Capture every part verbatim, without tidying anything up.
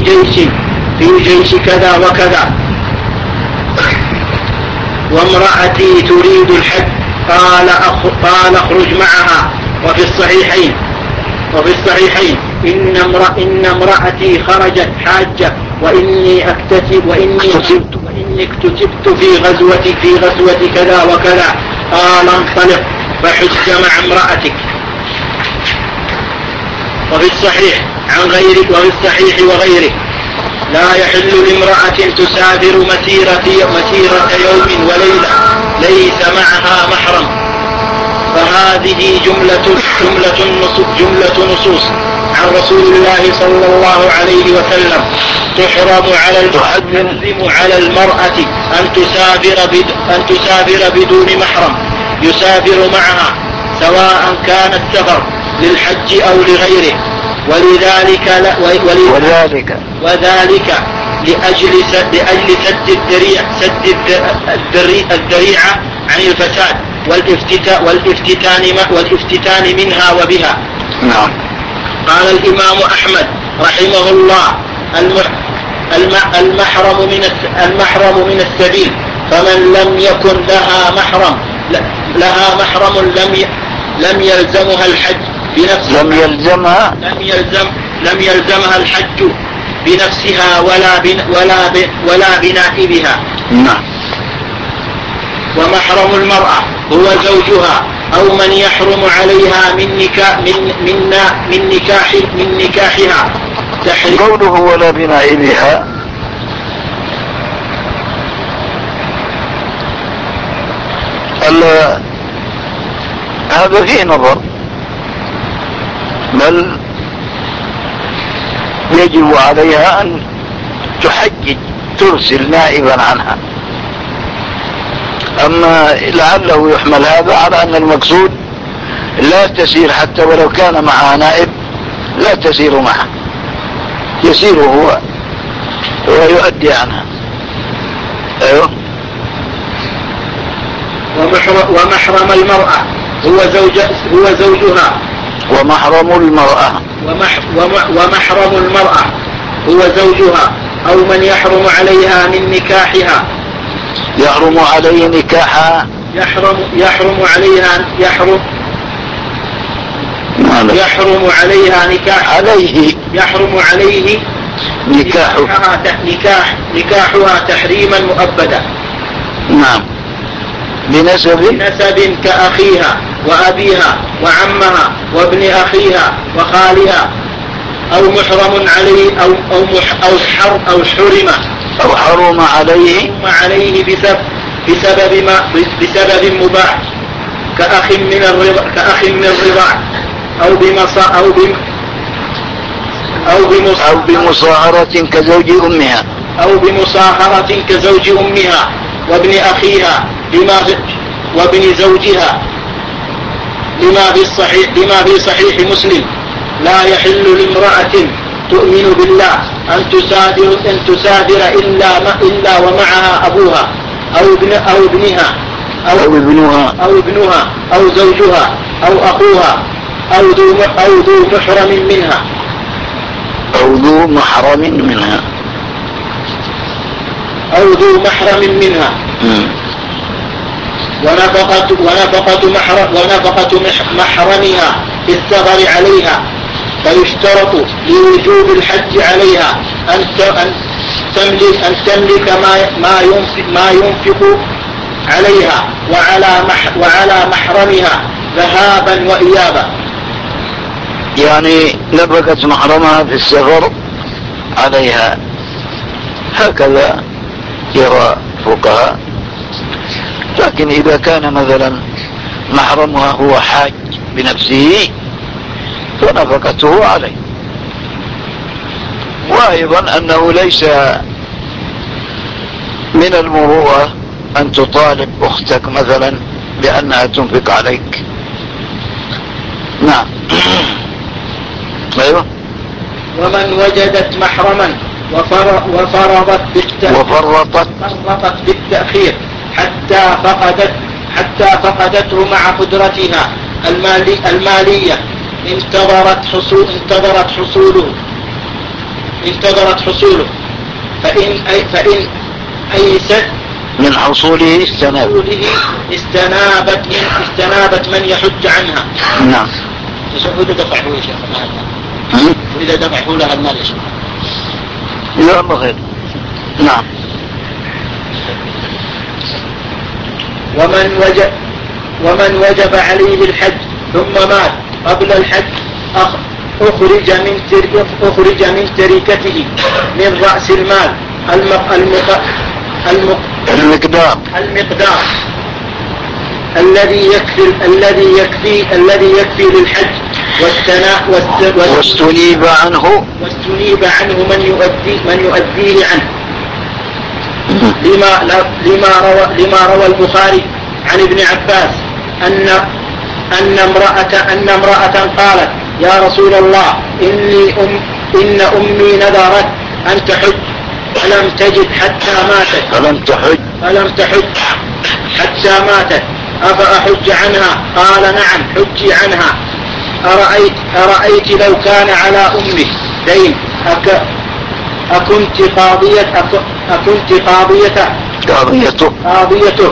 جيش في جيش كذا وكذا، وامرأتي تريد الحج، قال قال اخرج معها. وفي الصحيحين وفي الصحيحين إن, امرأ إن امرأتي خرجت حاجة وإني أكتسب وإني اكتسبت وإني اكتسبت في غزوة في غزوة كذا وكذا، قال انطلق فحج مع امرأتك. وفي الصحيح عن غيره وفي الصحيح وغيره لا يحل لامرأة تسافر مسيرة مسيرة يوم وليلة ليس معها محرم. فهذه جملة جملة نصوص, جملة نصوص عن رسول الله صلى الله عليه وسلم تحرم على تحرم على المرأة أن تسافر بد أن تسافر بدون محرم يسافر معها، سواء كان السفر للحج أو لغيره. ولذلك لا وذلك وذلك لأجل لأجل سد الذريعة سد الذريعة عن الفساد والافتتان والافتتان والافتتان منها وبها. نعم. قال الإمام أحمد رحمه الله المحرم من المحرم من السبيل، فمن لم يكن لها محرم لها محرم لم لم يلزمها الحج بنفسها لم يلزمها لم يلزم لم يلزمها الحج بنفسها ولا بن ولا ب ولا بنائبها. نعم. ومحرم المرأة هو زوجها أو من يحرم عليها من نكاح من من من نكاح من نكاحها. قوله ولا بنائبها هذا فيه نظر، بل يجب عليها أن تحجج ترسل نائبا عنها. أما لعله يحمل هذا على أن المقصود لا تسير حتى ولو كان معها نائب، لا تسير معه، يسير هو ويؤدي عنها. أيوه. ومحرم المرأة هو زوج هو زوجها. ومحرم المرأة ومح ومحرم المرأة هو زوجها أو من يحرم عليها من نكاحها. يحرم عليه نكاحها يحرم يحرم عليها يحرم يحرم عليها نكاح عليه يحرم عليه نكاحها نكاح نكاحها تحريما مؤبدا. نعم. بنسب بنسب كأخيها وأبيها وعمها وابن أخيها وخالها، أو محرم عليه أو أو مح أو حر أو حرم أو حرم عليه عليه بسبب بسبب ما بسبب مباح كأخ من الرضاع كأخ من الرضاع أو بمصا أو بم أو بمصا أو بمصاهرة كزوج أمها أو بمصاهرة كزوج أمها وابن أخيها لما وابن زوجها لما في الصحيح لما في صحيح مسلم لا يحل لامرأة تؤمن بالله أن تسافر أن تسافر إلا ما إلا ومعها أبوها أو ابن أو ابنها أو, أو ابنها أو ابنها أو زوجها أو أخوها أو ذو أو ذو محرم منها أو ذو محرم منها أو ذو محرم منها م. ونفقة ونفقة محرم ونفقة محرمها في السفر عليها، فيشترط لوجوب الحج عليها أن تملك أن تملك ما ما ينفق ما ينفق عليها وعلى مح وعلى محرمها ذهابا وإيابا. يعني نفقة محرمها في السفر عليها، هكذا يرى فقهاء. لكن إذا كان مثلا محرمها هو حاج بنفسه فنفقته عليه. وأيضا أنه ليس من المروءة أن تطالب أختك مثلا بأنها تنفق عليك. نعم. أيوه. ومن وجدت محرما وفرضت وفرطت فرطت بالتأخير حتى فقدت حتى فقدته مع قدرتها المالي المالية انتظرت حصول انتظرت حصوله انتظرت حصوله فإن, أي فإن أيست من حصوله استناب استنابت من استنابت من يحج عنها. نعم. إذا دفعه يا شيخ وإذا دفعه لها المال يا شيخ. لا الله خير. نعم. ومن وجب ومن وجب عليه الحج ثم مات قبل الحج أخرج من أخرج من تركته من رأس المال المق المق المقدار المقدار الذي يكفي الذي يكفي الذي يكفي للحج واستنى واستنيب عنه واستنيب عنه من يؤدي من يؤديه عنه لما لما روى لما روى البخاري عن ابن عباس أن أن امرأة أن امرأة قالت يا رسول الله إني أم إن أمي نذرت أن تحج فلم تجد حتى ماتت فلم تحج فلم تحج حتى ماتت أفأحج عنها؟ قال نعم حجي عنها. أرأيت, أرأيت لو كان على أمه دين أك أكنت قاضية أك أكنت قاضيته قاضيته قاضيته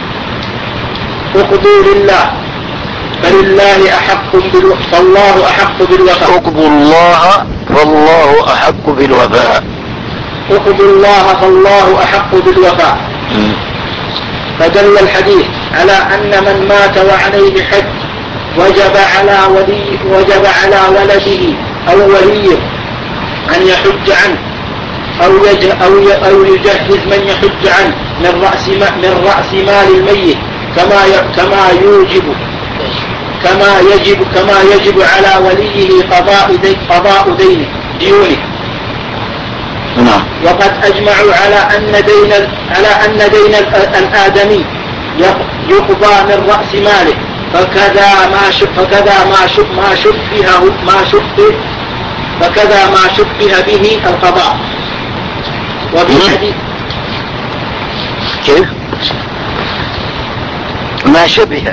اقضوا لله فلله أحق بالوفاء فالله أحق بالوفاء اقضوا الله فالله أحق بالوفاء اقضوا الله فالله أحق بالوفاء. فدل الحديث على أن من مات وعليه حج وجب على ولي وجب على ولده أو وليه أن يحج عنه أو أو أو يجهز من يحج عنه من رأس من رأس مال الميت كما كما يوجب كما يجب كما يجب على وليه قضاء دين قضاء دينه ديونه. نعم. وقد أجمعوا على أن دين على أن دين الآدمي يقضى من رأس ماله فكذا ما فكذا ما ما شبه ما شبه فكذا ما شبه به القضاء. وفي حديث كيف ما شبه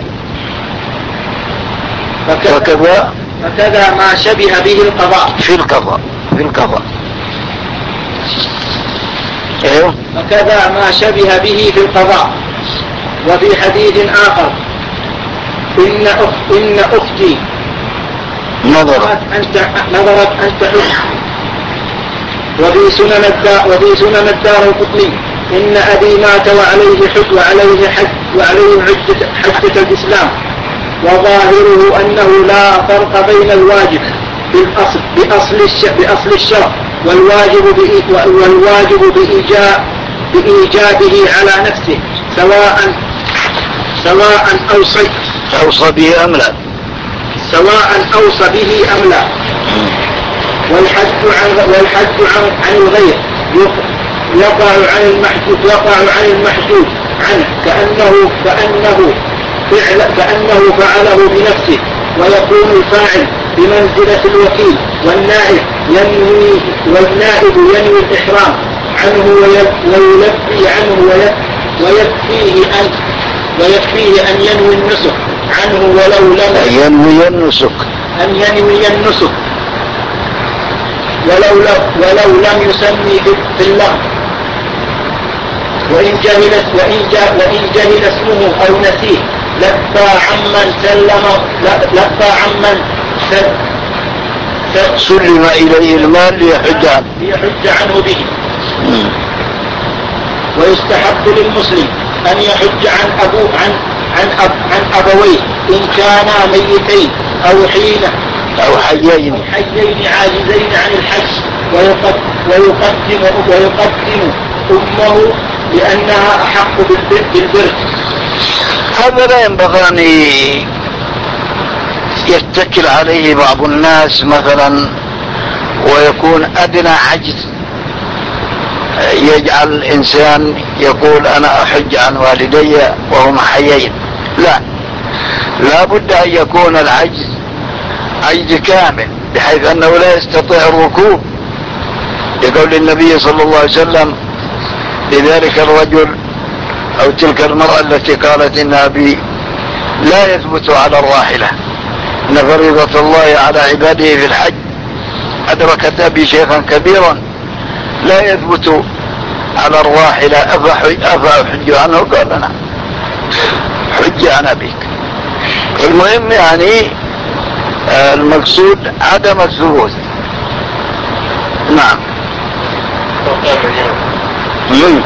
فكذا فكذا ما شبه به القضاء في القضاء في القضاء ايوه فكذا ما شبه به في القضاء. وفي حديث آخر إن أخت إن أختي نظرت أن نظرت أن تحج. وفي سنن الدار وفي سنن الدار القطني إن أبي مات وعليه حج وعليه حج وعليه حجة, حجة الإسلام وظاهره أنه لا فرق بين الواجب بالأصل بأصل بأصل الشرع والواجب والواجب بإيجاب بإيجابه على نفسه سواء سواء أوصى أوصى به أم لا سواء أوصى به أم لا. والحج عن والحج عن, عن الغير يقع عن المحجوب يقع عن المحجوب عنه كأنه كأنه فعل كأنه فعله بنفسه ويكون الفاعل بمنزلة الوكيل والنائب ينوي والنائب ينوي الإحرام عنه ويلبي عنه ويكفيه أن ويكفيه أن ينوي النسك عنه ولو لم ينوي النسك أن ينوي النسك ولو ولو لم يسمي في اللغة وإن جهل وإن جهل وإن جهل اسمه أو نسيه لبى عمن سلم لبى عمن سلم إليه المال ليحج عنه ليحج عنه به. ويستحب للمسلم أن يحج عن أبو عن عن أب عن أبويه إن كانا ميتين أو حين أو حيين أو حيين عاجزين عن الحج ويقدم ويقدم ويقدم أمه لأنها أحق بالبر. هذا لا ينبغي أن يتكل عليه بعض الناس مثلا ويكون أدنى عجز يجعل الإنسان يقول أنا أحج عن والدي وهم حيين. لا، لا بد أن يكون العجز عجز كامل بحيث أنه لا يستطيع الركوب لقول النبي صلى الله عليه وسلم لذلك الرجل أو تلك المرأة التي قالت إن أبي لا يثبت على الراحلة إن فريضة الله على عباده في الحج أدركت أبي شيخا كبيرا لا يثبت على الراحلة أفأحج عنه؟ قال نعم، حج عن أبيك. المهم يعني المقصود عدم الثبوت. نعم. مجنون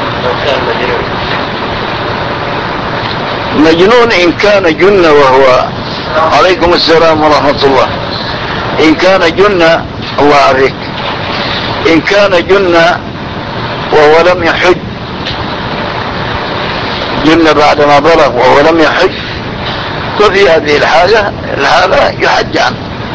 مجنون إن كان جن وهو، عليكم السلام ورحمة الله، إن كان جن، الله عليك، إن كان جن وهو لم يحج، جن بعدما بلغ وهو لم يحج، ففي هذه الحالة الحالة يحج عنه،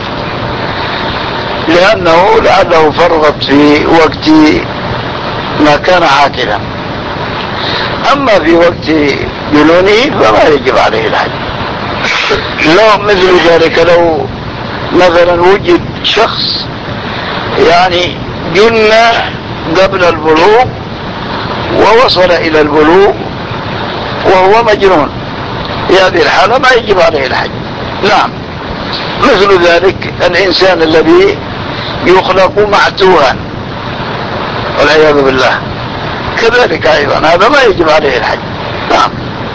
لأنه لعله فرط في وقت ما كان عاقلا. أما في وقت جنونه فما يجب عليه الحج. لو مثل ذلك، لو مثلا وجد شخص يعني جن قبل البلوغ ووصل إلى البلوغ وهو مجنون، في هذه الحالة ما يجب عليه الحج. نعم. مثل ذلك الإنسان الذي يخلق معتوها والعياذ بالله، كذلك أيضا هذا ما يجب عليه الحج. نعم.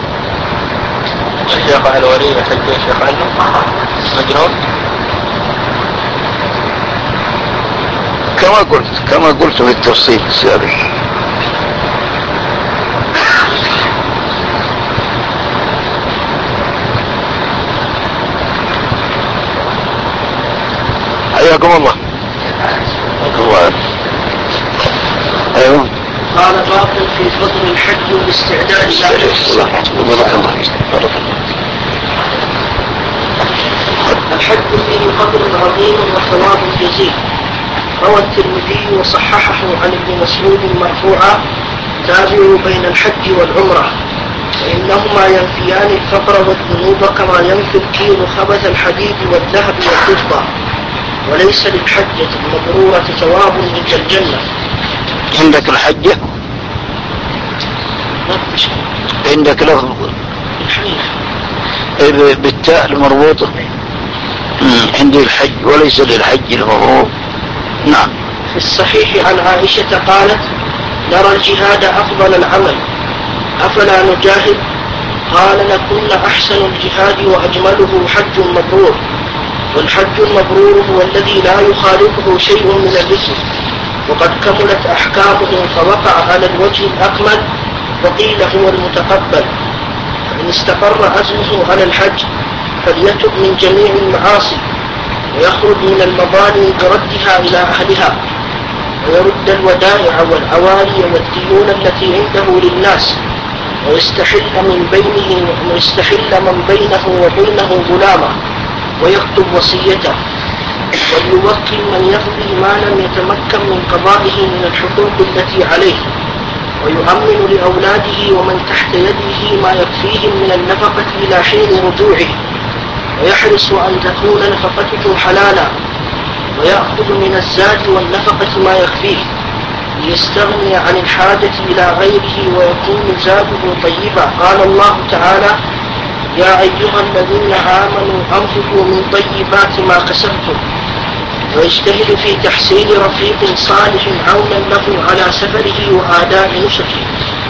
الشيخ الولي يحج الشيخ عنه مجنون كما قلت كما قلت في التفصيل السابق. حياكم الله. الله. ايوه. قال باب في فضل الحج والاستعداد له. بارك الله. الحج فيه فضل عظيم وثواب جزيل. روى الترمذي وصححه عن ابن مسعود مرفوعا: تابعوا بين الحج والعمرة فإنهما ينفيان الفقر والذنوب كما ينفي الكيل خبث الحديد والذهب والفضة، وليس للحجة المبرورة ثواب إلا الجنة. عندك الحجة؟ عندك لفظ بالتاء المربوطة؟ عندي الحج وليس للحج المبرور. نعم. في الصحيح عن عائشة قالت: نرى الجهاد أفضل العمل، أفلا نجاهد؟ قال: لكن أحسن الجهاد وأجمله حج مبرور. والحج المبرور هو الذي لا يخالفه شيء من الرسل، وقد كملت أحكامه فوقع على الوجه الأكمل، وقيل هو المتقبل. فإن استقر عزمه على الحج فليتب من جميع المعاصي، ويخرج من المظالم بردها إلى أهلها، ويرد الودائع والعوالي والديون التي عنده للناس، ويستحل من بينه ويستحل من بينه وبينه ظلامه، ويكتب وصيته، وليوكل من يقضي ما لم يتمكن من قضائه من الحقوق التي عليه، ويؤمن لأولاده ومن تحت يده ما يكفيهم من النفقة إلى حين رجوعه، ويحرص أن تكون نفقته حلالا، ويأخذ من الزاد والنفقة ما يكفيه، ليستغني عن الحاجة إلى غيره ويكون زاده طيبا. قال الله تعالى: يا أيها الذين آمنوا أنفقوا من طيبات ما كسبتم، ويجتهد في تحسين رفيق صالح عونا له على سفره وأداء نسكه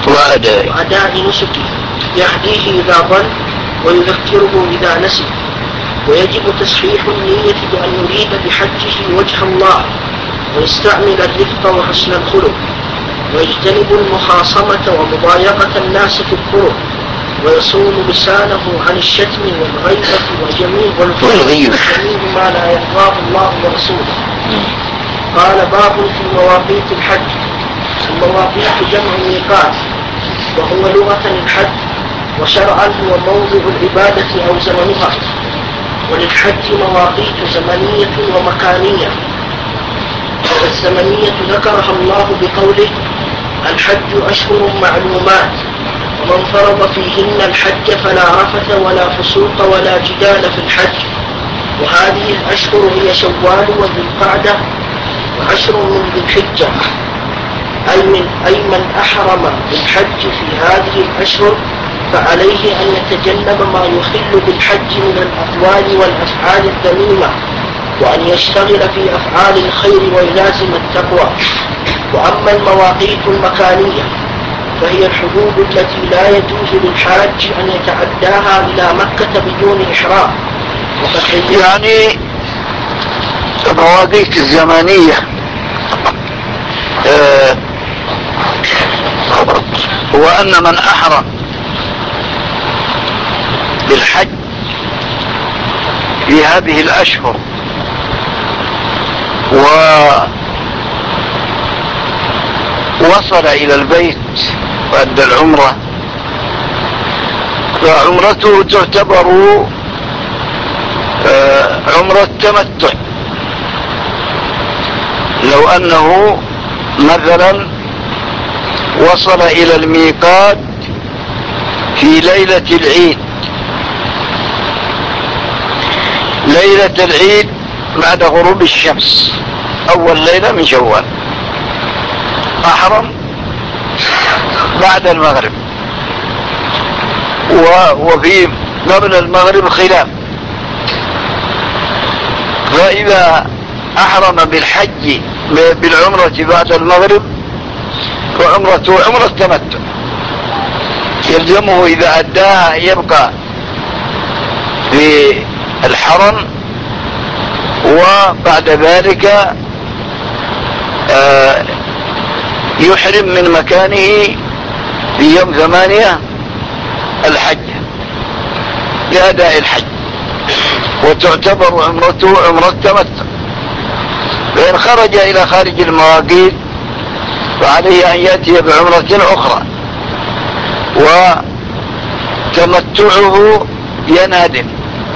وأداء نسكه يهديه إذا ضل ويذكره إذا نسي. ويجب تصحيح النية بأن يريد بحجه وجه الله، ويستعمل الرفق وحسن الخلق، ويجتنب المخاصمة ومضايقة الناس في الطرق، ويصون لسانه عن الشتم والغيبة وجميع والجميع ما لا يرضاه الله ورسوله. قال: باب في مواقيت الحج. المواقيت جمع ميقات، وهو لغة الحج، وشرعا هو موضع العبادة أو زمنها. وللحج مواقيت زمنية ومكانية. والزمنية ذكرها الله بقوله: الحج أشهر معلومات، ومن فرض فيهن الحج فلا رفث ولا فسوق ولا جدال في الحج. وهذه الأشهر هي شوال وذي القعدة وعشر من ذي الحجة، أي من, أي من أحرم بالحج في هذه الأشهر فعليه أن يتجنب ما يخل بالحج من الأقوال والأفعال الذميمة، وأن يشتغل في أفعال الخير ويلازم التقوى. وأما المواقيت المكانية فهي الحدود التي لا يجوز للحاج أن يتعداها إلى مكة بدون إحرام. يعني المواقيت الزمنية آه هو أن من أحرم بالحج في هذه الأشهر ووصل إلى البيت وأدى العمرة فعمرته تعتبر عمرة تمتع. لو أنه مثلا وصل إلى الميقات في ليلة العيد، ليلة العيد بعد غروب الشمس أول ليلة من شوال، أحرم بعد المغرب، وفي قبل المغرب خلاف. فإذا أحرم بالحج بالعمرة بعد المغرب فعمرته عمرة تمتع، يلزمه إذا أداها يبقى في الحرم، وبعد ذلك يحرم من مكانه في يوم ثمانية الحج لأداء الحج، وتعتبر عمرته عمرة تمتع. فإن خرج إلى خارج المواقيت فعليه أن يأتي بعمرة أخرى، وتمتعه ينهدم.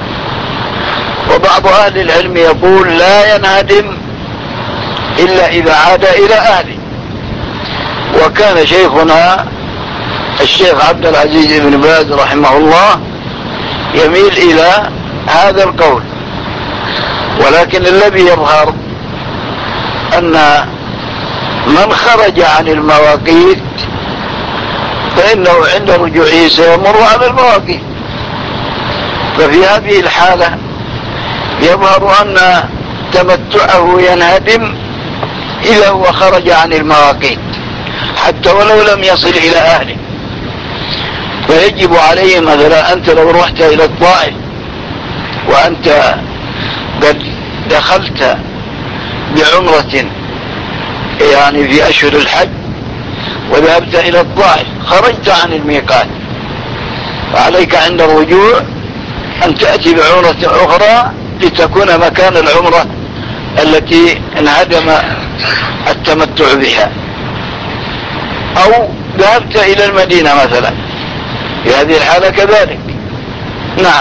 وبعض أهل العلم يقول لا ينهدم إلا إذا عاد إلى أهله، وكان شيخنا الشيخ عبد العزيز بن باز رحمه الله يميل إلى هذا القول. ولكن الذي يظهر أن من خرج عن المواقيت فإنه عند رجوعه سيمر على المواقيت، ففي هذه الحالة يظهر أن تمتعه ينهدم إذا هو خرج عن المواقيت حتى ولو لم يصل إلى أهله. فيجب عليه مثلا أنت لو رحت إلى الطائف وأنت قد دخلت بعمرة يعني في أشهر الحج وذهبت إلى الطائف خرجت عن الميقات، فعليك عند الرجوع أن تأتي بعمرة أخرى لتكون مكان العمرة التي انهدم التمتع بها. أو ذهبت إلى المدينة مثلا في هذه الحالة كذلك. نعم.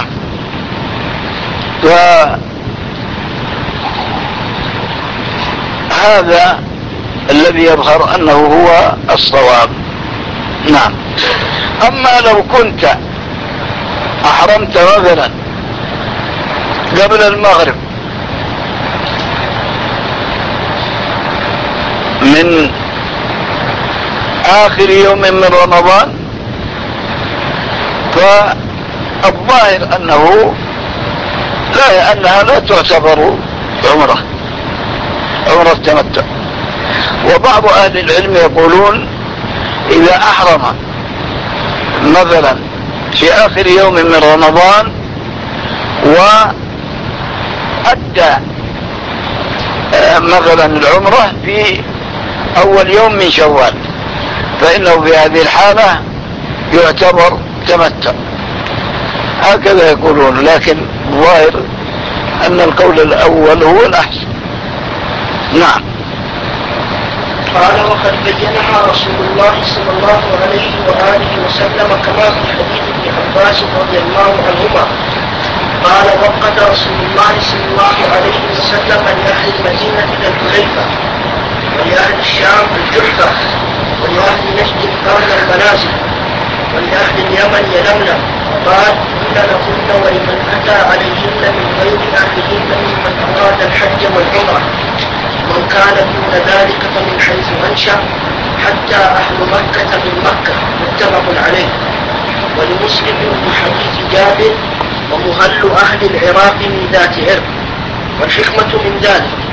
فهذا الذي يظهر أنه هو الصواب. نعم. أما لو كنت أحرمت مثلا قبل المغرب من آخر يوم من رمضان فالظاهر أنه لا أنها لا تعتبر عمرة عمرة تمتع. وبعض أهل العلم يقولون إذا أحرم مثلا في آخر يوم من رمضان وأدى مثلا العمرة في أول يوم من شوال فإنه في هذه الحالة يعتبر تمتع. هكذا يقولون، لكن ظاهر أن القول الأول هو الأحسن. نعم. قال وقد بينها رسول الله صلى الله عليه وآله وسلم كما في حديث ابن عباس رضي الله عنهما قال وقد رسول الله صلى الله عليه وسلم لأهل المدينة الحليفة ولأهل الشام الجحفة ولأهل نجد قرن المنازل ولأهل اليمن يلملم قال إن لهن ولمن أتى عليهن من غير أهلهن ممن أراد الحج والعمرة من كان دون ذلك فمن حيث أنشأ حتى أهل مكة من مكة متفق عليه. ولمسلم من حديث جابر ومهل أهل العراق من ذات عرق. والحكمة من ذلك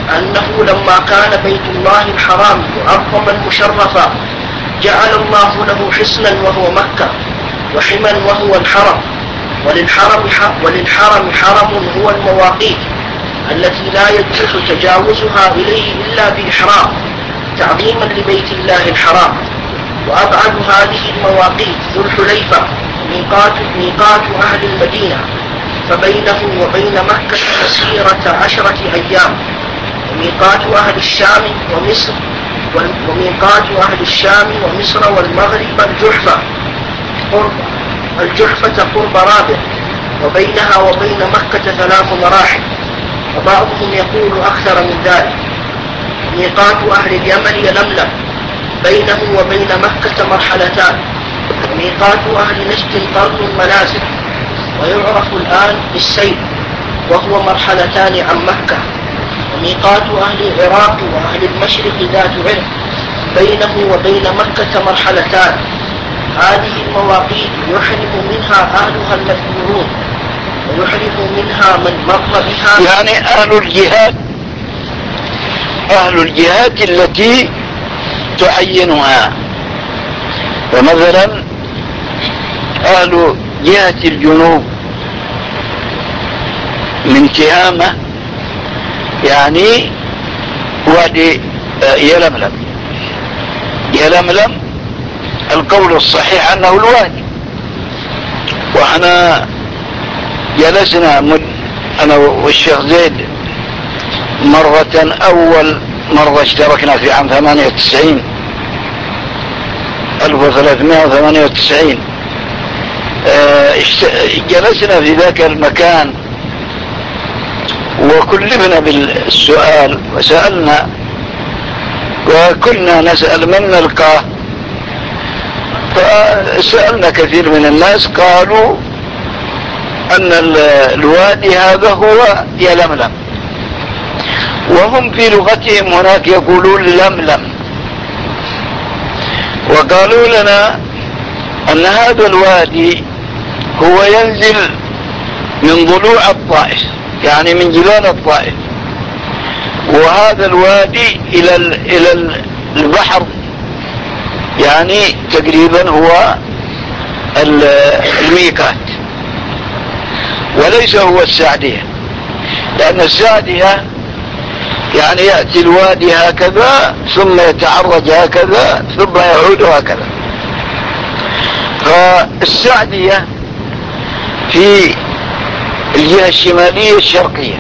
أنه لما كان بيت الله الحرام معظما مشرفا جعل الله له حصنا وهو مكة وحما وهو الحرم، وللحرم وللحرم حرم هو المواقيت التي لا يجوز تجاوزها إليه إلا بإحرام تعظيما لبيت الله الحرام. وأبعد هذه المواقيت ذو الحليفة ميقات, ميقات أهل المدينة، فبينه وبين مكة مسيرة عشرة أيام. وميقات أهل الشام ومصر وميقات أهل الشام ومصر والمغرب الجحفة قرب الجحفة قرب رابع، وبينها وبين مكة ثلاث مراحل، وبعضهم يقول أكثر من ذلك. ميقات أهل اليمن يلملم، بينه وبين مكة مرحلتان. وميقات أهل نجد قرن المنازل، ويعرف الآن بالسيل، وهو مرحلتان عن مكة. وميقات أهل العراق وأهل المشرق ذات عرق، بينه وبين مكة مرحلتان. هذه المواقيت يحرم منها أهلها المذكورون، ويحرم منها من مر بها، يعني أهل الجهات أهل الجهات التي تعينها. فمثلا أهل جهة الجنوب من تهامة يعني وادي يلملم. يلملم القول الصحيح أنه الوادي، وأنا جلسنا مد أنا والشيخ زيد مرة، أول مرة اشتركنا في عام ثمانية وتسعين ألف وثلاثمائة وثمانية وتسعين، جلسنا في ذاك المكان وكلفنا بالسؤال وسألنا، وكنا نسأل من نلقاه، فسألنا كثير من الناس قالوا أن الوادي هذا هو يلملم، وهم في لغتهم هناك يقولون لملم. وقالوا لنا أن هذا الوادي هو ينزل من ضلوع الطائف، يعني من جبال الطائف، وهذا الوادي إلى إلى البحر، يعني تقريبا هو الميقات، وليس هو السعدية، لأن السعدية يعني يأتي الوادي هكذا ثم يتعرج هكذا ثم يعود هكذا. فالسعدية في الجهة الشمالية الشرقية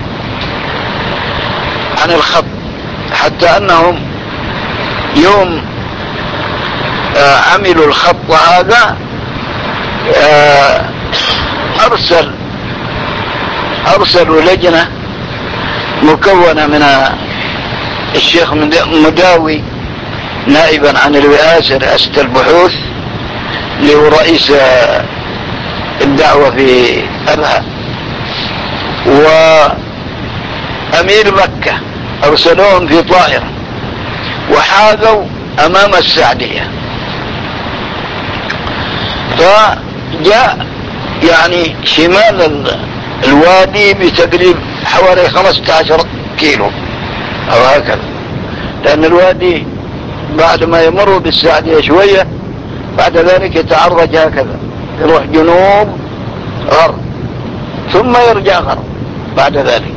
عن الخط، حتى أنهم يوم آه عملوا الخط هذا آه أرسل أرسلوا لجنة مكونة من الشيخ مداوي نائبا عن الرئاسة رئاسة البحوث، اللي هو رئيس الدعوة في أبها، وأمير مكة أرسلوهم في طائرة وحاذوا أمام السعدية. فجاء يعني شمال الوادي بتقريب حوالي خمسة عشر كيلو أو هكذا، لأن الوادي بعد ما يمر بالسعدية شوية بعد ذلك يتعرج هكذا، يروح جنوب غرب ثم يرجع غرب بعد ذلك.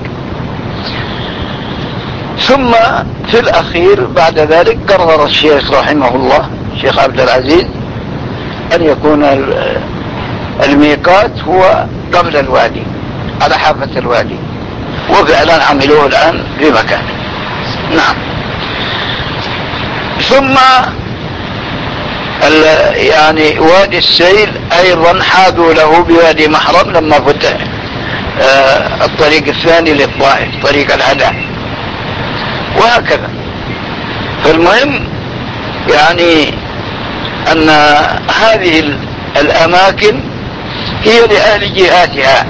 ثم في الأخير بعد ذلك قرر الشيخ رحمه الله الشيخ عبد العزيز أن يكون الميقات هو قبل الوادي على حافة الوادي، وفعلا عملوه الآن في مكان. نعم. ثم يعني وادي السيل أيضا حاذوا له بوادي محرم لما فتح آه الطريق الثاني للطائف طريق الهدى، وهكذا. فالمهم يعني أن هذه الأماكن هي لأهل جهاتها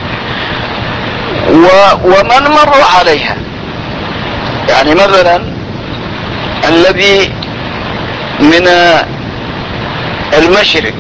ومن مر عليها. يعني مثلا الذي من المشرق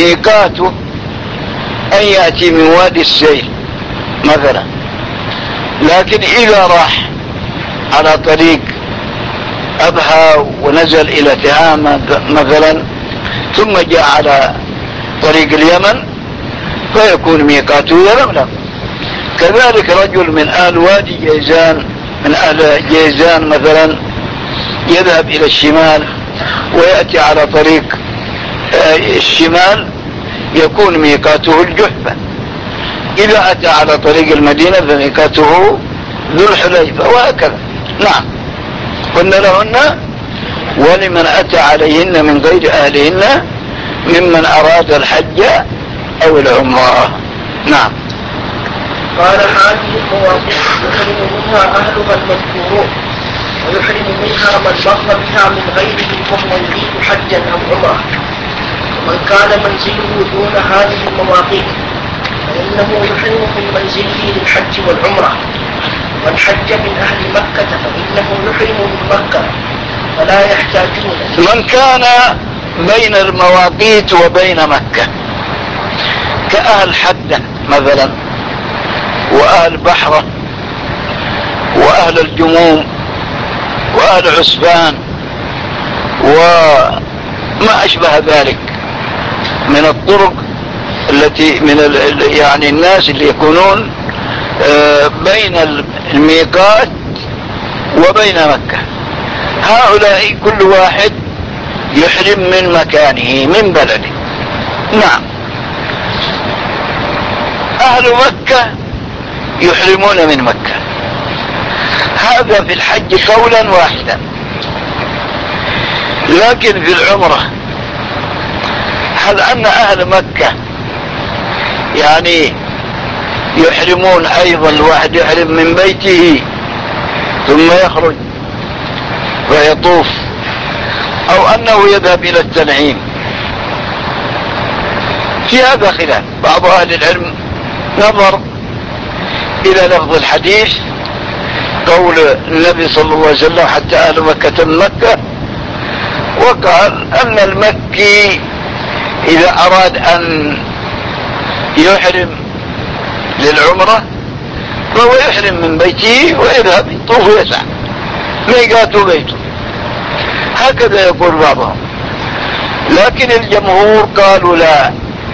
ميقاته أن يأتي من وادي السيل مثلا، لكن إذا راح على طريق أبها ونزل إلى تهامة مثلا ثم جاء على طريق اليمن فيكون ميقاته يلملم. كذلك رجل من أهل وادي جيزان من أهل جيزان مثلا يذهب إلى الشمال ويأتي على طريق الشمال يكون ميقاته الجحفة. إذا أتى على طريق المدينة فميقاته ذو الحليفة وهكذا. نعم. قلنا لهن ولمن أتى عليهن من غير أهلهن ممن أراد الحج أو العمرة. نعم. قال هذه المواقف يحرم منها أهلها المذكورون ويحرم منها من مر بها من غيره وهو يريد حجا أو عمرة. ومن كان منزله دون هذه المواقف فإنه يحرم من منزله للحج والعمرة. من حج من أهل مكة فإنه يحرم من مكة فلا يحتاجون. من كان بين المواقيت وبين مكة كأهل حدة مثلا وأهل بحرة وأهل الجموم وأهل عسبان وما أشبه ذلك من الطرق التي من يعني الناس اللي يكونون بين الميقات وبين مكة. هؤلاء كل واحد يحرم من مكانه من بلده. نعم. أهل مكة يحرمون من مكة. هذا في الحج قولا واحدا. لكن في العمرة هل أن أهل مكة يعني يحرمون أيضا؟ الواحد يحرم من بيته ثم يخرج ويطوف أو أنه يذهب إلى التنعيم؟ في هذا خلاف. بعض أهل العلم نظر إلى لفظ الحديث قول النبي صلى الله عليه وسلم حتى أهل مكة من مكة، وقال أن المكي إذا أراد أن يحرم للعمرة فهو يحرم من بيته ويذهب يطوف ويسعى ميقاته بيته. هكذا يقول بعضهم. لكن الجمهور قالوا لا،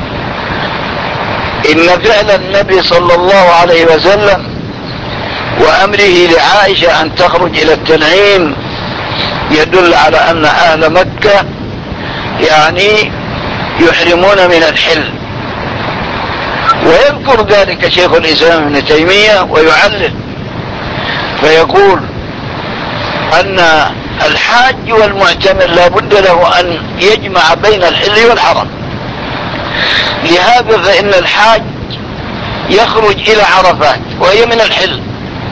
إن فعل النبي صلى الله عليه وسلم وأمره لعائشة أن تخرج إلى التنعيم يدل على أن أهل مكة يعني يحرمون من الحل. ويذكر ذلك شيخ الإسلام ابن تيمية ويعلل فيقول أن الحاج والمعتمر لا بد له أن يجمع بين الحل والحرم. لهذا فإن الحاج يخرج إلى عرفات وهي من الحل،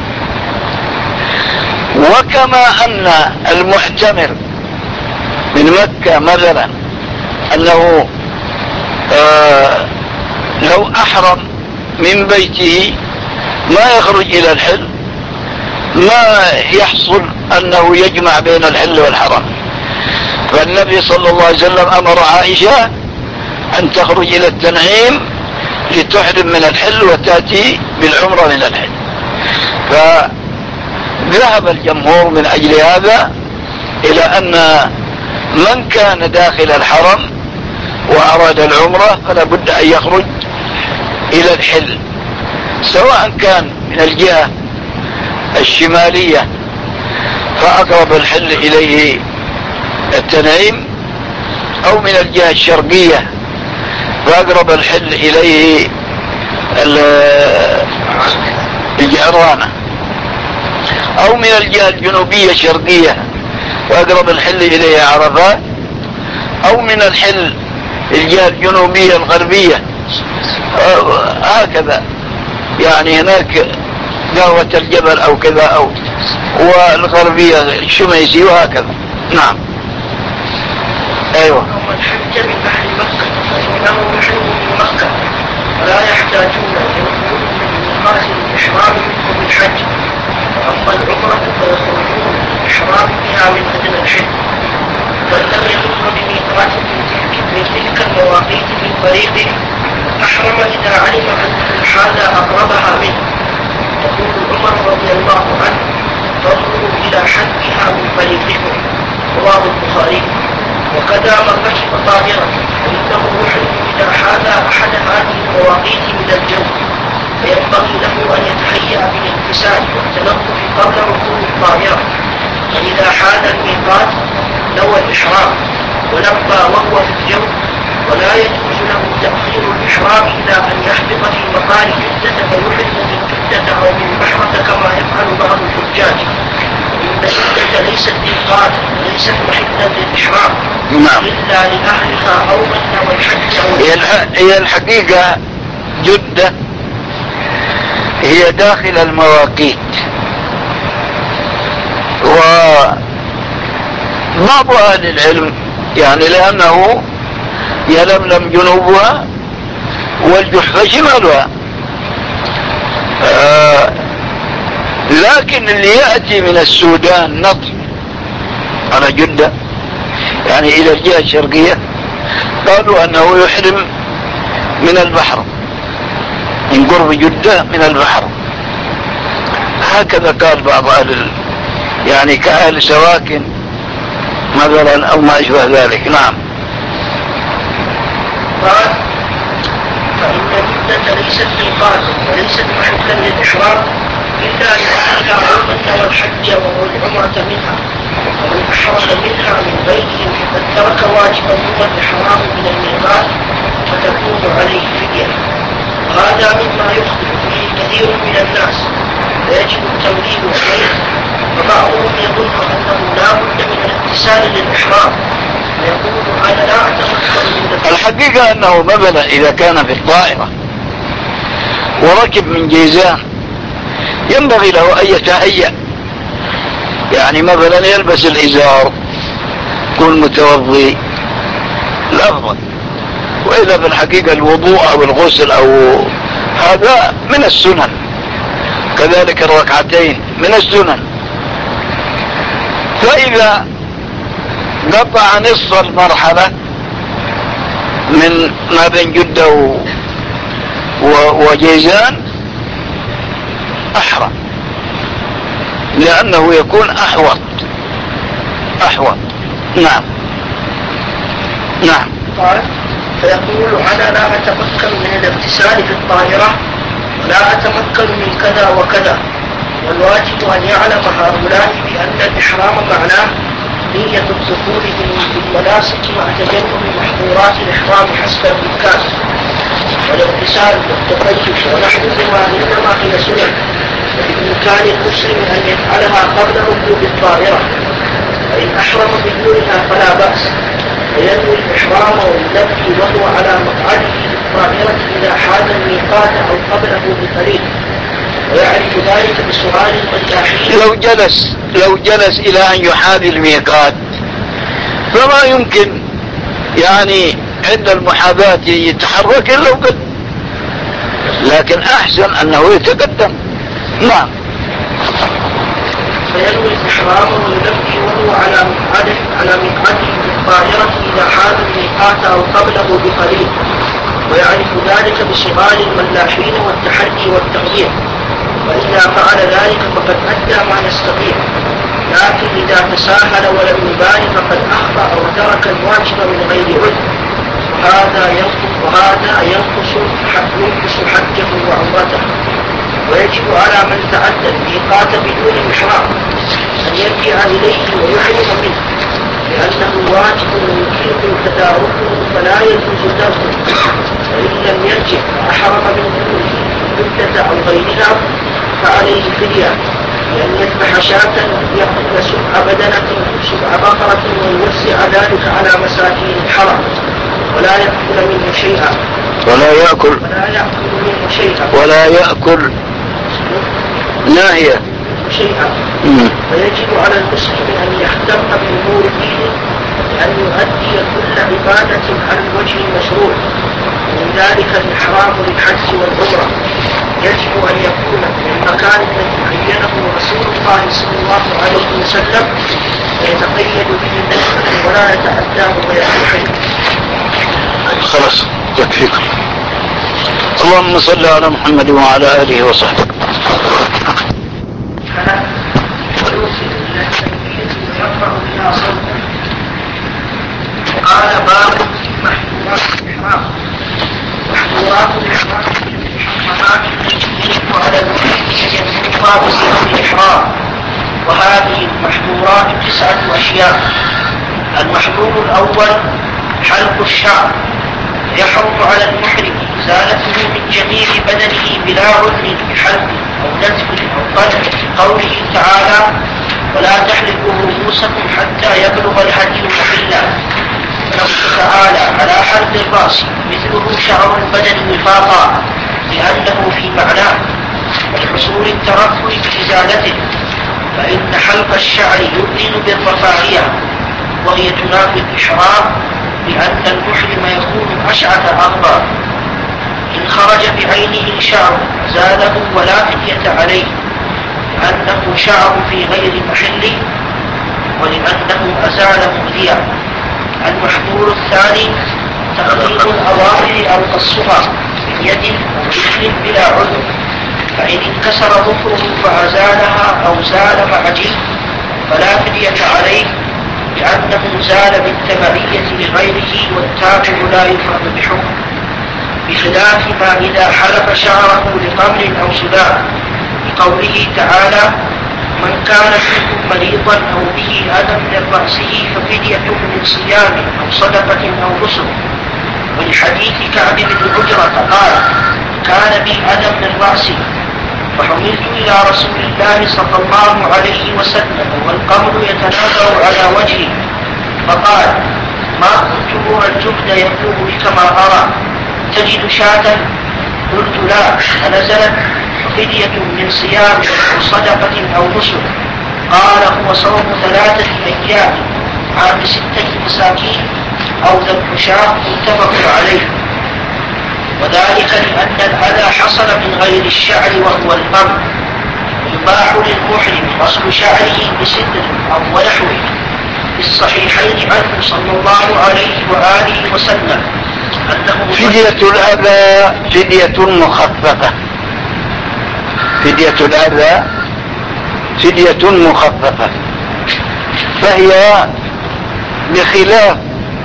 وكما أن المعتمر من مكة مثلا أنه آه لو أحرم من بيته ما يخرج إلى الحل، ما يحصل أنه يجمع بين الحل والحرم. فالنبي صلى الله عليه وسلم أمر عائشة أن تخرج إلى التنعيم لتحرم من الحل وتأتي بالعمرة من الحل. فذهب الجمهور من أجل هذا إلى أن من كان داخل الحرم وأراد العمرة فلا بد أن يخرج إلى الحل، سواء كان من الجهة الشمالية فأقرب الحل إليه التنعيم، أو من الجهة الشرقية فأقرب الحل إليه الجعرانة، أو من الجهة الجنوبية الشرقية فأقرب الحل إليه عرفات، أو من الحل الجهة الجنوبية الغربية هكذا. يعني هناك قهوة الجبل أو كذا، أو والغربية الشميسي وهكذا. نعم. أيوة. ومن حج من أهل مكة فإنه يحرم من مكة ولا يحتاجون للخروج من ميقات الإحرام منهم بالحج. وأما العمرة فيخرجون الإحرام بها من أدنى الحج. من لم يمر بميقات من تلك المواقيت من طريق أحرم إذا علم أن هذا أقربها منه. يقول عمر رضي الله عنه فانظروا إلى حدها منفردهم، رواه البخاري. وكذا من ركب طائرة فإنه يحرم إذا حاذى أحد هذه المواقيت من الجو، فينبغي له أن يتهيأ بالاغتسال والتنظف قبل ركوب الطائرة، فإذا حاذى الميقات نوى الإحرام ولبى وهو في الجو، ولا يجوز له تأخير الإحرام إلى أن يحفظ في مكان جدة فيحرم من جدة أو من بحرة كما يفعل بعض الحجاج، إن جدة ليست ميقاتا وليست محلا للإحرام إلا لأهلها أو من نوى الحج أو هي الحقيقة جدة هي داخل المواقيت، وبعض أهل العلم يعني لأنه يلملم جنوبها والجحفة شمالها، آه لكن اللي يأتي من السودان نطف على جدة يعني إلى الجهة الشرقية قالوا أنه يحرم من البحر، من قرب جدة من البحر، هكذا قال بعض أهل يعني كأهل سواكن مثلا أو ما أشبه ذلك. نعم. قال فإن جدة ليست ميقاتا وليست محلا للإحرام إلا لأهلها أو من نوى الحج والعمرة منها، ومن أحرم منها من غيرهم فقد ترك واجبا هو الإحرام من الميقات فتكون عليه فدية، وهذا مما يخطئ فيه كثير من الناس فيجب التنبيه عليه. وبعضهم يظن أنه لا بد من الاغتسال للإحرام ويقول أنا لا أتمكن من الحقيقة أنه مثلا إذا كان في الطائرة وركب من جيزان ينبغي له أن يتهيأ، يعني مثلا يلبس الإزار يكون متوضي الأفضل، وإذا في الحقيقة الوضوء أو الغسل أو هذا من السنن، كذلك الركعتين من السنن. فإذا قطع نصف المرحلة من ما بين جدة و... و... وجيزان أحرم، لأنه يكون أحوط أحوط. نعم. نعم. قال فيقول أنا لا أتمكن من الاغتسال في الطائرة ولا أتمكن من كذا وكذا، والواجب أن يعلم هؤلاء بأن الإحرام معناه نية الدخول في المناسك مع تجنب محظورات الإحرام حسب الإمكان، والاغتسال والتطيب ونحوهما إنما هي سنن، وبإمكان المسلم أن يفعلها قبل ركوب الطائرة، فإن أحرم بدونها فلا بأس، فينوي الإحرام ويلبي وهو على مقعده للطائرة إذا حاز الميقات أو قبله بقليل، ويعرف ذلك بسؤال المداحين. لو جلس لو جلس إلى أن يحاذي الميقات فما يمكن يعني عند المحاذاة يتحرك إلا وقد، لكن أحسن أنه يتقدم. نعم. فينوي الإحرام ويلبي وهو على مقعده على مقعده للطائرة إذا حاز الميقات أو قبله بقليل، ويعرف ذلك بسؤال الملاحين والتحري والتغيير، وإذا فعل ذلك فقد أدى ما يستطيع، لكن إذا تساهل ولم يبالي فقد أخطأ وترك الواجب من غير عذر، وهذا ينقص وهذا ينقص ينقص حجه وعمرته. ويجب على من تعدى الميقات بدون إحرام أن يرجع إليه ويحرم منه، لأنه واجب يمكنه تداركه فلا يجوز تركه، وإن لم يرجع فأحرم من مدة أو غيرها فعليه فدية، لأن يذبح شاة يأكل سبع بدنة سبع بقرة ويوسع ذلك على مساكين الحرم، ولا يأكل منه شيئا ولا يأكل ولا يأكل منه شيئا ولا يأكل ناهية شيئا. فيجب على المسلم أن يهتم بأمور دينه بأن يؤدي كل عبادة على الوجه المشروع، ومن ذلك الإحرام للحج والعمرة يجب أن يكون في المكان الذي عينه رسول الله صلى الله عليه وسلم ويتقيد به ولا يتعداه ويتحد. خلاص يكفيكم. اللهم صل على محمد وعلى آله وصحبه. الكلام ويوصل إلى التكبير ويرفع بها صوته. قال باب محظورات الإحرام. محظورات الإحرام المحرمات التي يجب على المحرم أن ينفذها بصيغة الإحرام، وهذه المحظورات تسعة أشياء. المحظور الأول حلق الشعر، يحرم على المحرم إزالته من جميع بدنه بلا عذر بحلق أو نتف أو قلع، قوله تعالى ولا تحلقوا رؤوسكم حتى يبلغ الهدي محلا. ونص تعالى على حلق الرأس مثله شعر البدن وفاقا لأنه في معناه، ولحصول الترفع بإزالته، فإن حلق الشعر يؤذن بالرفاهية وهي تنافي الإحرام، لأن المحرم يكون أشعث أغبر. إن خرج بعينه شعر زاله ولا فدية عليه، لأنه شعر في غير محله ولأنه أزال مؤذيا. المحظور الثاني تقليد الأظافر أو قصها بيد أو رجل بلا عذر، فإن انكسر ظفره فأزالها أو زال مع جلد فلا فدية عليه، لأنه زال بالتبعية لغيره والتابع لا يفرد بحكم، بخلاف ما إذا حلق شعره لقمل أو صداع، لقوله تعالى من كان منكم مريضا أو به أذى من رأسه ففدية من صيام أو صدقة أو نسك. ولحديث كعب بن عجرة قال كان بي أذى من رأسي فحملت إلى رسول الله صلى الله عليه وسلم والقمل يتناثر على وجهي، فقال ما كنت أرى الجهد يبلغ بك ما أرى، تجد شاة؟ قلت لا، فنزلت فدية من صيام أو صدقة أو نسك. قال هو صوم ثلاثة أيام عام ستة مساكين أو ذبح شاة، متفق عليه. وذلك لأن الأذى حصل من غير الشعر وهو القمل. يباح للمحرم غسل شعره بستر أو ونحوه، في الصحيحين عنه صلى الله عليه وآله وسلم أنه فدية الأذى فدية مخففة. فدية الأذى فدية مخففة، فهي بخلاف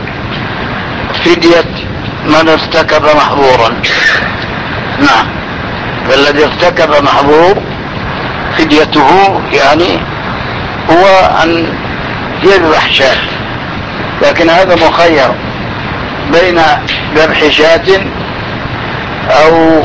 فدية من ارتكب محظورا. نعم، فالذي ارتكب محظور فديته يعني هو أن يذبح شاة، لكن هذا مخير بين ذبح شاة أو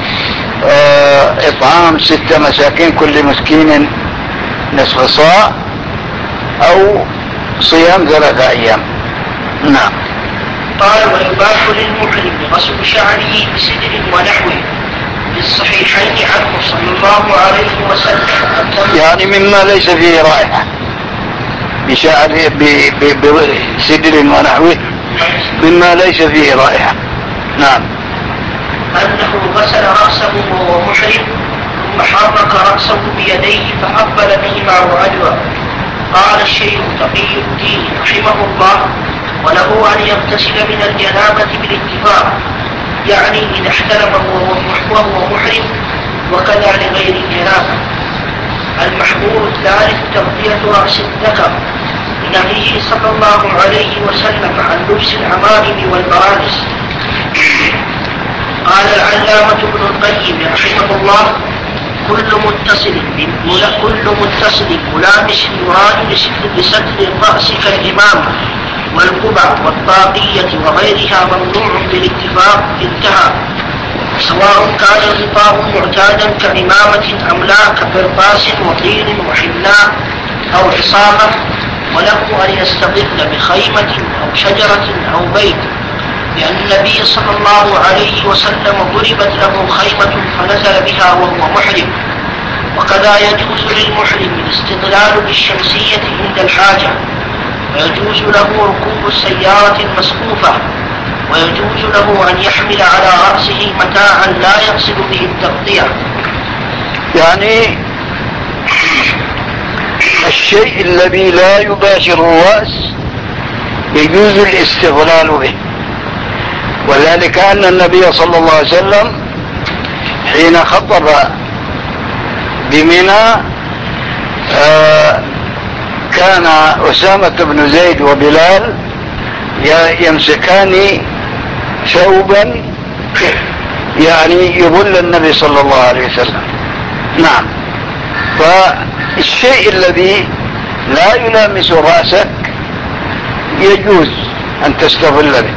إطعام ستة مساكين كل مسكين نصف صاع أو صيام ثلاثة أيام. نعم. قال ويباح للمحرم غسل شعره بسدر ونحوه، في الصحيحين عنه صلى الله عليه وسلم يعني مما ليس فيه رائحة، بشعر بسدر ونحوه مما ليس فيه رائحة. نعم. أنه غسل رأسه وهو محرم ثم حرك رأسه بيديه فأقبل بهما وأدبر. قال الشيخ تقي الدين رحمه الله وله أن يغتسل من الجنابة بالاتفاق، يعني إذا احتلم وهو محرم، وكذا لغير الجنابة. المحظور الثالث تغطية رأس الذكر لنهيه صلى الله عليه وسلم عن لبس العمائم والبرانس. قال العلامة ابن القيم رحمه الله كل متصل كل متصل ملامس يراد لستر الرأس كالإمامة والقبع والطاقية وغيرها ممنوع بالاتفاق. انتهى. سواء كان الغطاء معتادا كإمامة أم لا، كقرطاس وطين وحناء أو عصامة، وله أن يستظل بخيمة أو شجرة أو بيت، لأن النبي صلى الله عليه وسلم ضربت له خيمة فنزل بها وهو محرم. وكذا يجوز للمحرم الاستظلال بالشمسية عند الحاجة، ويجوز له ركوب السيارة المسقوفة، ويجوز له أن يحمل على رأسه متاعا لا يقصد به التغطية. يعني الشيء الذي لا يباشر الرأس يجوز الاستظلال به، وذلك أن النبي صلى الله عليه وسلم حين خطب بمنى آه كان أسامة بن زيد وبلال يمسكان ثوبا يعني يظل النبي صلى الله عليه وسلم. نعم. فالشيء الذي لا يلامس رأسك يجوز أن تستظل به.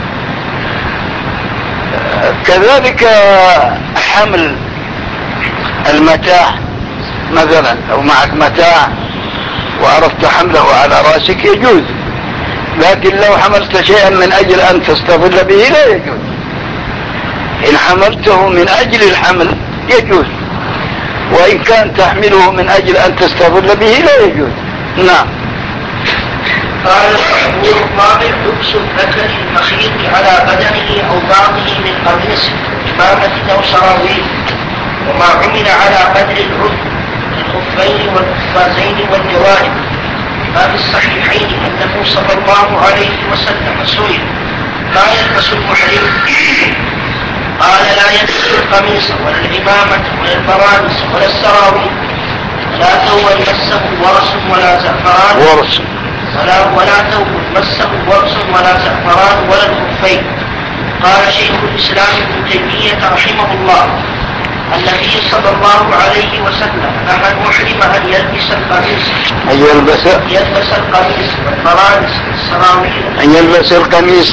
كذلك حمل المتاع مثلا، لو معك متاع وأردت حمله على رأسك يجوز، لكن لو حملت شيئا من أجل أن تستظل به لا يجوز. إن حملته من أجل الحمل يجوز، وإن كان تحمله من أجل أن تستظل به لا يجوز. نعم. قال الجمهور الرابع لبس الذكر المخيط على بدنه أو بعضه من قميص إمامة أو سراويل، وما عمل على قدر العضو الخفين والقفازين والجوارب. ما في الصحيحين أنه صلى الله عليه وسلم سئل لا يلبس المحرم، قال لا يلبس القميص ولا العمامة ولا البرانس ولا السراويل ولا ثوب مسه ورس ولا زعفران ورس ولا ولا ثوب مسه ورس ولا زعفران ولا الخفين. قال شيخ الإسلام ابن تيمية رحمه الله النبي صلى الله عليه وسلم نهى المحرم أن يلبس القميص أن يلبس يلبس القميص والبرانس والسراويل أن يلبس القميص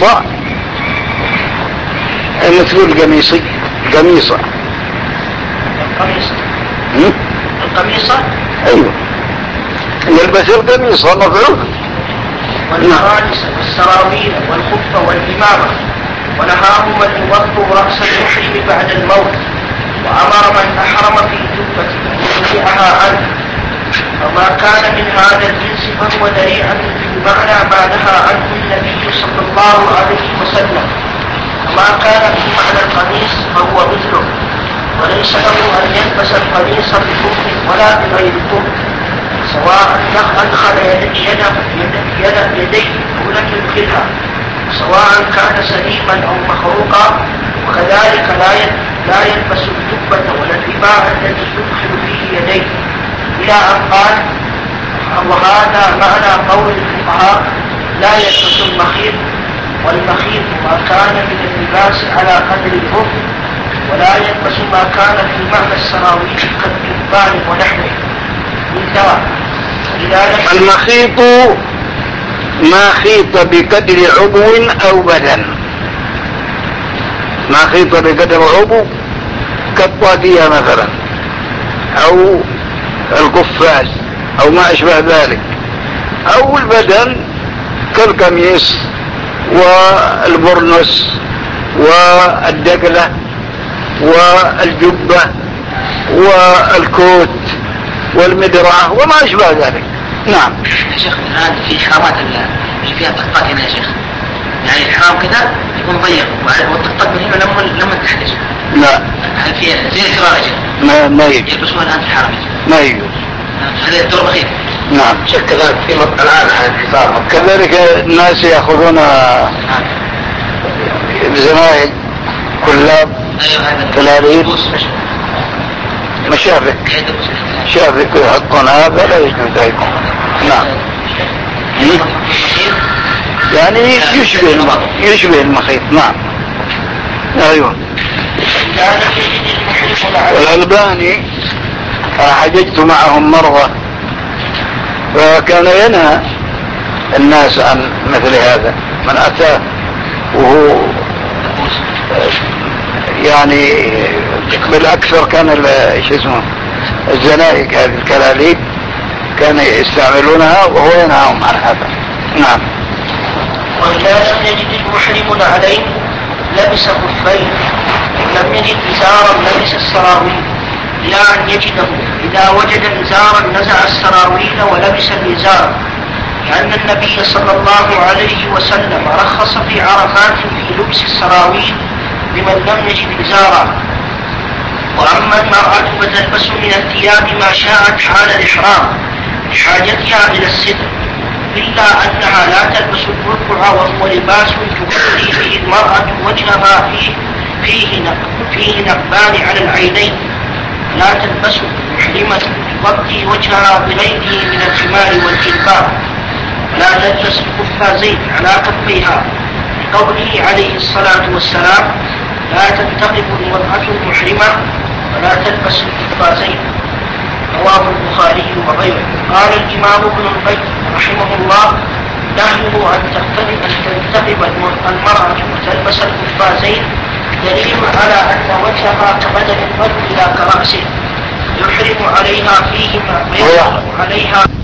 مثل القميصي قميصة القميص القميصة أيوه يلبس القميصة مفعول. والبرانس والسراويل والخف والإمامة، ونهاهم أن يغطوا رأس المحرم بعد الموت، وأمر من أحرم في جبة أن ينزعها عنه. وما كان من هذا الجنس فهو ذريعة بمعنى ما نهى عنه النبي صلى الله عليه وسلم، وما كان من معنى القميص فهو مثله، وليس له أن يلبس القميص بكفر ولا بغير كفر، سواء أدخل يده يديه أو لم يدخلها، سواء كان سليما أو مخروقا. وكذلك لا يلبس الجبة ولا الإباء الذي يدخل فيه يديه، إلى أن قال وهذا معنى قول الفقهاء لا يلبس المخيط، والمخيط ما كان من اللباس على قدر العرف، ولا يلبس ما كان في معنى السراويل كالجبان ونحوه. انتهى. المخيط ما خيط بقدر عضو أو بدن، ما خيط بقدر عضو كالطاقية مثلا أو القفاز أو ما أشبه ذلك، أو البدن كالقميص والبرنس والدقلة والجبة والكوت والمدرعة وما أشبه ذلك. نعم. يا شيخ الآن في حرامات اللي فيها طقطق هنا يا شيخ، يعني الحرام كذا يكون ضيق والطقطق من هنا لما لما تحدث. لا. هل في زي الكراجة؟ ما ما يجوز. يلبسوها الآن في الحرام. ما يجوز. هذا الدور بخير. نعم. شيخ كذلك في الآن الحصار. كذلك الناس يأخذون زمايل كلاب كلاريب مشابك شابك ويحطون هذا لا يجوز أيضا. نعم. يعني يشبه المخيط يشبه المخيط. نعم. أيوه. والألباني حججت معهم مرة فكان ينهى الناس عن مثل هذا، من أتى وهو يعني بالأكثر كان شو اسمه الزنائق هذه الكلاليب كانوا يستعملونها وهو ينهاهم عن هذا. نعم. وإذا لم يجد المحرم عليه لبس خفين، لم يجد إزارا لبس السراويل إلى أن يجده. إذا وجد إزارا نزع السراويل ولبس الإزار، لأن النبي صلى الله عليه وسلم رخص في عرفات في لبس السراويل لمن لم يجد إزارا. وأما المرأة فتلبس من الثياب ما شاءت حال الإحرام لحاجتها إلى الستر، إلا أنها لا تلبس البرقع وهو لباس تغطي فيه المرأة وجهها فيه فيه, فيه نقبان على العينين، لا تلبس محرمة تغطي وجهها بغيره من الخمار والجلباب، ولا تلبس القفازين على كفيها، لقوله عليه الصلاة والسلام: لا تنتقب المرأة المحرمة ولا تلبس القفازين. رواه البخاري وغيره. قال الإمام ابن القيم رحمه الله: نهيه أن تنتقب المرأة وتلبس القفازين دليل على أن وجهها كبدن الرجل لا كرأسه، يحرم عليها فيهما ويحرم عليها